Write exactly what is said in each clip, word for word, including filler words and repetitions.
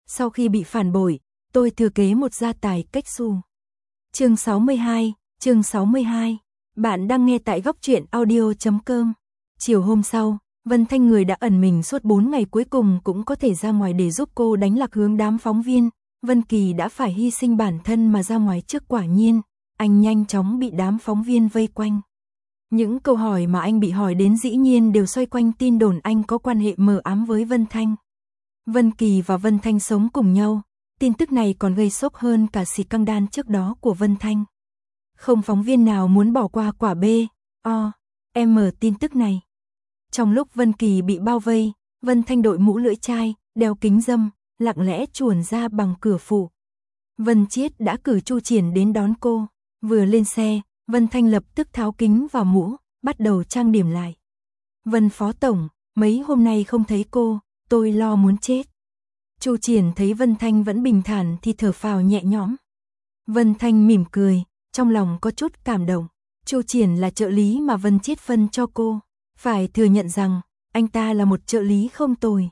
Sau khi bị phản bội, tôi thừa kế một gia tài cách xù. Chương sáu mươi hai, chương sáu mươi hai. Bạn đang nghe tại góc truyện audio chấm com. Chiều hôm sau, Vân Thanh, người đã ẩn mình suốt bốn ngày cuối cùng cũng có thể ra ngoài để giúp cô đánh lạc hướng đám phóng viên. Vân Kỳ đã phải hy sinh bản thân mà ra ngoài trước, quả nhiên, anh nhanh chóng bị đám phóng viên vây quanh. Những câu hỏi mà anh bị hỏi đến dĩ nhiên đều xoay quanh tin đồn anh có quan hệ mờ ám với Vân Thanh. Vân Kỳ và Vân Thanh sống cùng nhau, tin tức này còn gây sốc hơn cả scandal trước đó của Vân Thanh. Không phóng viên nào muốn bỏ qua quả B, O, M tin tức này. Trong lúc Vân Kỳ bị bao vây, Vân Thanh đội mũ lưỡi chai, đeo kính râm, lặng lẽ chuồn ra bằng cửa phụ. Vân Chiết đã cử Chu Triển đến đón cô. Vừa lên xe, Vân Thanh lập tức tháo kính và mũ, bắt đầu trang điểm lại. Vân Phó Tổng, mấy hôm nay không thấy cô, tôi lo muốn chết. Chu Triển thấy Vân Thanh vẫn bình thản thì thở phào nhẹ nhõm. Vân Thanh mỉm cười, trong lòng có chút cảm động. Chu Triển là trợ lý mà Vân Chiết phân cho cô. Phải thừa nhận rằng, anh ta là một trợ lý không tồi.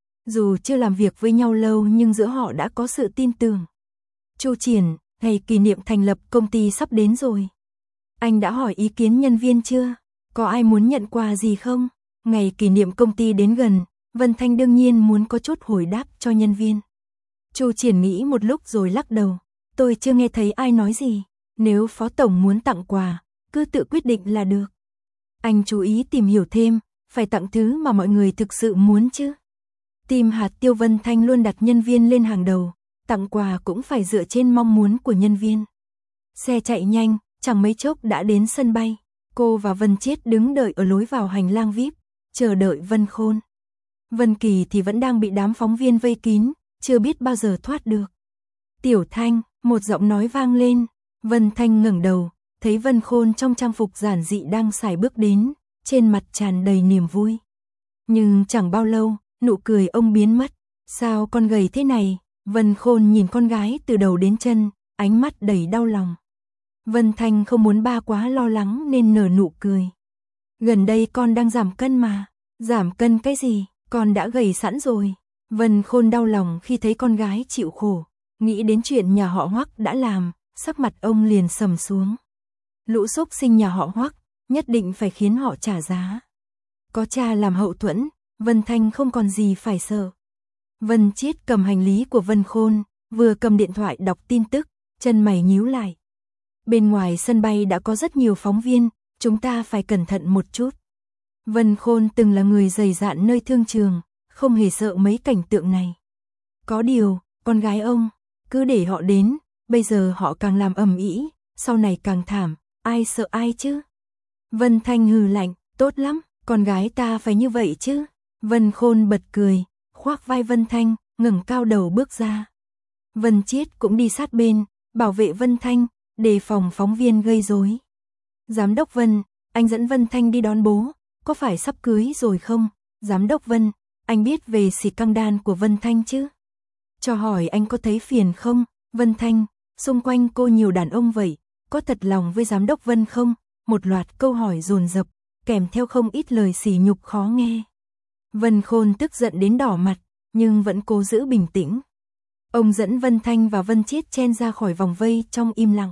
Dù chưa làm việc với nhau lâu nhưng giữa họ đã có sự tin tưởng. Chu Triển, ngày kỷ niệm thành lập công ty sắp đến rồi. Anh đã hỏi ý kiến nhân viên chưa? Có ai muốn nhận quà gì không? Ngày kỷ niệm công ty đến gần, Vân Thanh đương nhiên muốn có chút hồi đáp cho nhân viên. Chu Triển nghĩ một lúc rồi lắc đầu. Tôi chưa nghe thấy ai nói gì. Nếu Phó Tổng muốn tặng quà, cứ tự quyết định là được. Anh chú ý tìm hiểu thêm, phải tặng thứ mà mọi người thực sự muốn chứ. Team hạt tiêu Vân Thanh luôn đặt nhân viên lên hàng đầu, tặng quà cũng phải dựa trên mong muốn của nhân viên. Xe chạy nhanh, chẳng mấy chốc đã đến sân bay. Cô và Vân Chiết đứng đợi ở lối vào hành lang vi ai pi, chờ đợi Vân Khôn. Vân Kỳ thì vẫn đang bị đám phóng viên vây kín, chưa biết bao giờ thoát được. Tiểu Thanh, một giọng nói vang lên. Vân Thanh ngẩng đầu, thấy Vân Khôn trong trang phục giản dị đang sải bước đến, trên mặt tràn đầy niềm vui. Nhưng chẳng bao lâu, nụ cười ông biến mất. Sao con gầy thế này? Vân Khôn nhìn con gái từ đầu đến chân, ánh mắt đầy đau lòng. Vân Thanh không muốn ba quá lo lắng nên nở nụ cười. Gần đây con đang giảm cân mà. Giảm cân cái gì? Con đã gầy sẵn rồi. Vân Khôn đau lòng khi thấy con gái chịu khổ. Nghĩ đến chuyện nhà họ Hoắc đã làm, sắc mặt ông liền sầm xuống. Lũ xúc sinh nhà họ Hoắc, nhất định phải khiến họ trả giá. Có cha làm hậu thuẫn, Vân Thanh không còn gì phải sợ. Vân Chiết cầm hành lý của Vân Khôn, vừa cầm điện thoại đọc tin tức, chân mày nhíu lại. Bên ngoài sân bay đã có rất nhiều phóng viên, chúng ta phải cẩn thận một chút. Vân Khôn từng là người dày dạn nơi thương trường, không hề sợ mấy cảnh tượng này. Có điều, con gái ông, cứ để họ đến, bây giờ họ càng làm ầm ĩ, sau này càng thảm, ai sợ ai chứ? Vân Thanh hừ lạnh, tốt lắm, con gái ta phải như vậy chứ. Vân Khôn bật cười, khoác vai Vân Thanh, ngẩng cao đầu bước ra. Vân Chiết cũng đi sát bên, bảo vệ Vân Thanh, đề phòng phóng viên gây rối. Giám đốc Vân, anh dẫn Vân Thanh đi đón bố, có phải sắp cưới rồi không? Giám đốc Vân, anh biết về scandal của Vân Thanh chứ? Cho hỏi anh có thấy phiền không? Vân Thanh, xung quanh cô nhiều đàn ông vậy, có thật lòng với giám đốc Vân không? Một loạt câu hỏi dồn dập, kèm theo không ít lời sỉ nhục khó nghe. Vân Khôn tức giận đến đỏ mặt, nhưng vẫn cố giữ bình tĩnh. Ông dẫn Vân Thanh và Vân Chiết chen ra khỏi vòng vây trong im lặng.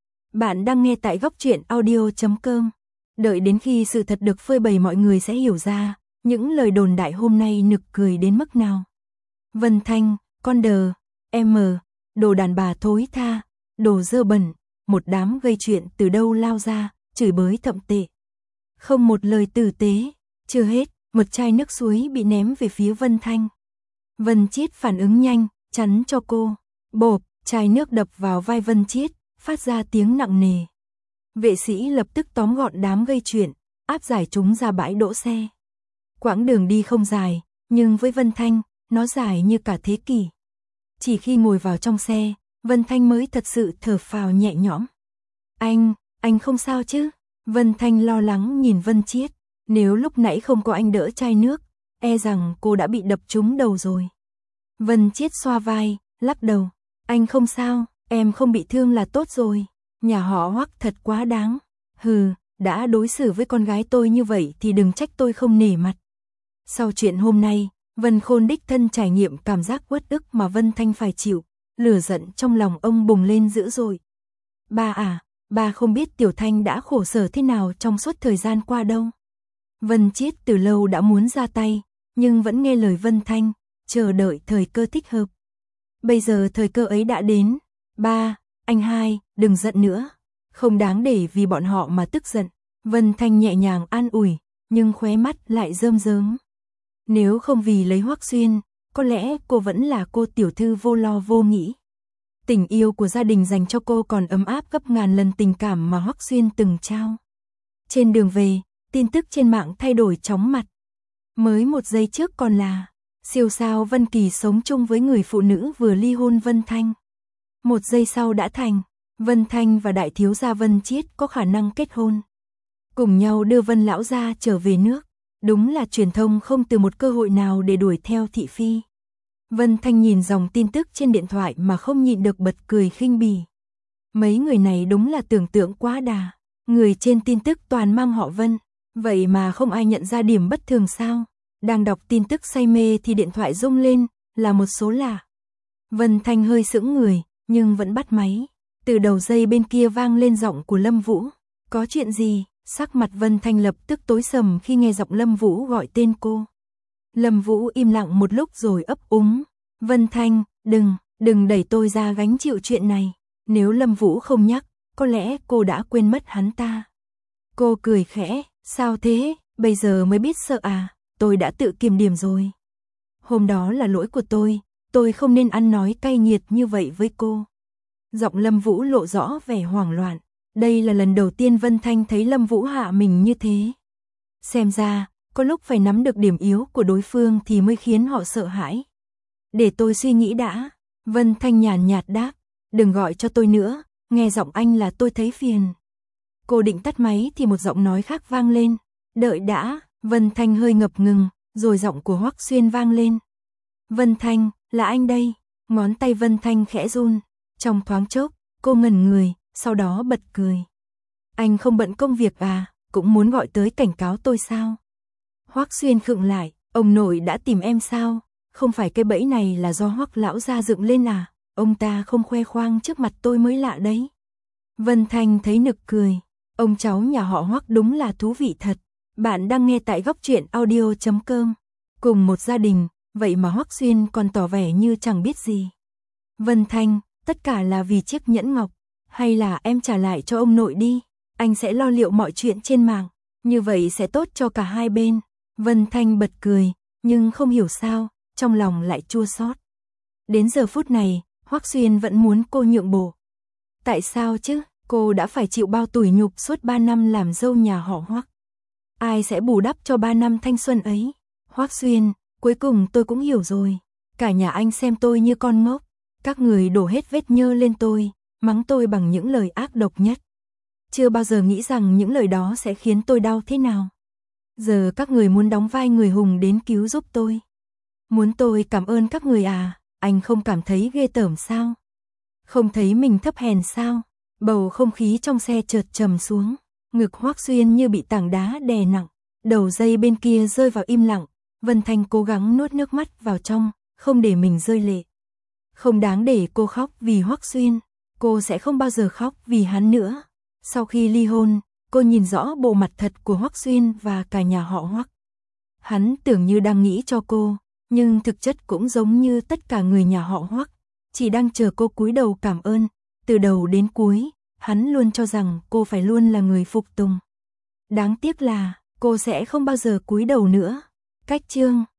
Bạn đang nghe tại góc truyện audio chấm com. Đợi đến khi sự thật được phơi bày mọi người sẽ hiểu ra, những lời đồn đại hôm nay nực cười đến mức nào. Vân Thanh, con đờ, em, đồ đàn bà thối tha, đồ dơ bẩn, một đám gây chuyện từ đâu lao ra, chửi bới thậm tệ. Không một lời tử tế, chưa hết, một chai nước suối bị ném về phía Vân Thanh. Vân Chiết phản ứng nhanh, chắn cho cô. Bộp, chai nước đập vào vai Vân Chiết, phát ra tiếng nặng nề. Vệ sĩ lập tức tóm gọn đám gây chuyện, áp giải chúng ra bãi đỗ xe. Quãng đường đi không dài, nhưng với Vân Thanh, nó dài như cả thế kỷ. Chỉ khi ngồi vào trong xe, Vân Thanh mới thật sự thở phào nhẹ nhõm. Anh, anh không sao chứ? Vân Thanh lo lắng nhìn Vân Chiết. Nếu lúc nãy không có anh đỡ chai nước, e rằng cô đã bị đập trúng đầu rồi. Vân Chiết xoa vai, lắc đầu. Anh không sao, em không bị thương là tốt rồi. Nhà họ Hoắc thật quá đáng. Hừ, đã đối xử với con gái tôi như vậy thì đừng trách tôi không nể mặt. Sau chuyện hôm nay, Vân Khôn đích thân trải nghiệm cảm giác uất ức mà Vân Thanh phải chịu, lửa giận trong lòng ông bùng lên dữ dội. Ba à, ba không biết Tiểu Thanh đã khổ sở thế nào trong suốt thời gian qua đâu. Vân Chiết từ lâu đã muốn ra tay, nhưng vẫn nghe lời Vân Thanh, chờ đợi thời cơ thích hợp. Bây giờ thời cơ ấy đã đến. Ba, anh hai, đừng giận nữa. Không đáng để vì bọn họ mà tức giận. Vân Thanh nhẹ nhàng an ủi, nhưng khóe mắt lại rơm rớm. Nếu không vì lấy Hoắc Xuyên, có lẽ cô vẫn là cô tiểu thư vô lo vô nghĩ. Tình yêu của gia đình dành cho cô còn ấm áp gấp ngàn lần tình cảm mà Hoắc Xuyên từng trao. Trên đường về, tin tức trên mạng thay đổi chóng mặt. Mới một giây trước còn là siêu sao Vân Kỳ sống chung với người phụ nữ vừa ly hôn Vân Thanh. Một giây sau đã thành Vân Thanh và đại thiếu gia Vân Chiết có khả năng kết hôn. Cùng nhau đưa Vân lão gia trở về nước. Đúng là truyền thông không từ một cơ hội nào để đuổi theo thị phi. Vân Thanh nhìn dòng tin tức trên điện thoại mà không nhịn được bật cười khinh bỉ. Mấy người này đúng là tưởng tượng quá đà. Người trên tin tức toàn mang họ Vân. Vậy mà không ai nhận ra điểm bất thường sao? Đang đọc tin tức say mê thì điện thoại rung lên, là một số lạ. Vân Thanh hơi sững người, nhưng vẫn bắt máy. Từ đầu dây bên kia vang lên giọng của Lâm Vũ. Có chuyện gì? Sắc mặt Vân Thanh lập tức tối sầm khi nghe giọng Lâm Vũ gọi tên cô. Lâm Vũ im lặng một lúc rồi ấp úng. Vân Thanh, đừng, đừng đẩy tôi ra gánh chịu chuyện này. Nếu Lâm Vũ không nhắc, có lẽ cô đã quên mất hắn ta. Cô cười khẽ, sao thế, bây giờ mới biết sợ à, tôi đã tự kiềm điểm rồi. Hôm đó là lỗi của tôi, tôi không nên ăn nói cay nghiệt như vậy với cô. Giọng Lâm Vũ lộ rõ vẻ hoảng loạn. Đây là lần đầu tiên Vân Thanh thấy Lâm Vũ hạ mình như thế. Xem ra, có lúc phải nắm được điểm yếu của đối phương thì mới khiến họ sợ hãi. Để tôi suy nghĩ đã. Vân Thanh nhàn nhạt đáp. Đừng gọi cho tôi nữa, nghe giọng anh là tôi thấy phiền. Cô định tắt máy thì một giọng nói khác vang lên. Đợi đã, Vân Thanh hơi ngập ngừng, rồi giọng của Hoắc Xuyên vang lên. Vân Thanh, là anh đây. Ngón tay Vân Thanh khẽ run. Trong thoáng chốc, cô ngẩn người, sau đó bật cười. Anh không bận công việc à, cũng muốn gọi tới cảnh cáo tôi sao? Hoắc Xuyên khựng lại, ông nội đã tìm em sao? Không phải cái bẫy này là do Hoắc lão gia dựng lên à? Ông ta không khoe khoang trước mặt tôi mới lạ đấy. Vân Thanh thấy nực cười. Ông cháu nhà họ Hoắc đúng là thú vị thật. Bạn đang nghe tại góc truyện audio chấm com. Cùng một gia đình, vậy mà Hoắc Xuyên còn tỏ vẻ như chẳng biết gì. Vân Thanh, tất cả là vì chiếc nhẫn ngọc. Hay là em trả lại cho ông nội đi. Anh sẽ lo liệu mọi chuyện trên mạng. Như vậy sẽ tốt cho cả hai bên. Vân Thanh bật cười, nhưng không hiểu sao, trong lòng lại chua xót. Đến giờ phút này, Hoắc Xuyên vẫn muốn cô nhượng bộ. Tại sao chứ? Cô đã phải chịu bao tủi nhục suốt ba năm làm dâu nhà họ Hoắc. Ai sẽ bù đắp cho ba năm thanh xuân ấy? Hoắc Xuyên, cuối cùng tôi cũng hiểu rồi. Cả nhà anh xem tôi như con ngốc. Các người đổ hết vết nhơ lên tôi, mắng tôi bằng những lời ác độc nhất. Chưa bao giờ nghĩ rằng những lời đó sẽ khiến tôi đau thế nào. Giờ các người muốn đóng vai người hùng đến cứu giúp tôi. Muốn tôi cảm ơn các người à? Anh không cảm thấy ghê tởm sao? Không thấy mình thấp hèn sao? Bầu không khí trong xe chợt trầm xuống. Ngực Hoắc Xuyên như bị tảng đá đè nặng. Đầu dây bên kia rơi vào im lặng. Vân Thanh cố gắng nuốt nước mắt vào trong, không để mình rơi lệ. Không đáng để cô khóc vì Hoắc Xuyên. Cô sẽ không bao giờ khóc vì hắn nữa. Sau khi ly hôn, cô nhìn rõ bộ mặt thật của Hoắc Xuyên và cả nhà họ Hoắc. Hắn tưởng như đang nghĩ cho cô, nhưng thực chất cũng giống như tất cả người nhà họ Hoắc, chỉ đang chờ cô cúi đầu cảm ơn. Từ đầu đến cuối, hắn luôn cho rằng cô phải luôn là người phục tùng. Đáng tiếc là, cô sẽ không bao giờ cúi đầu nữa. Cách chương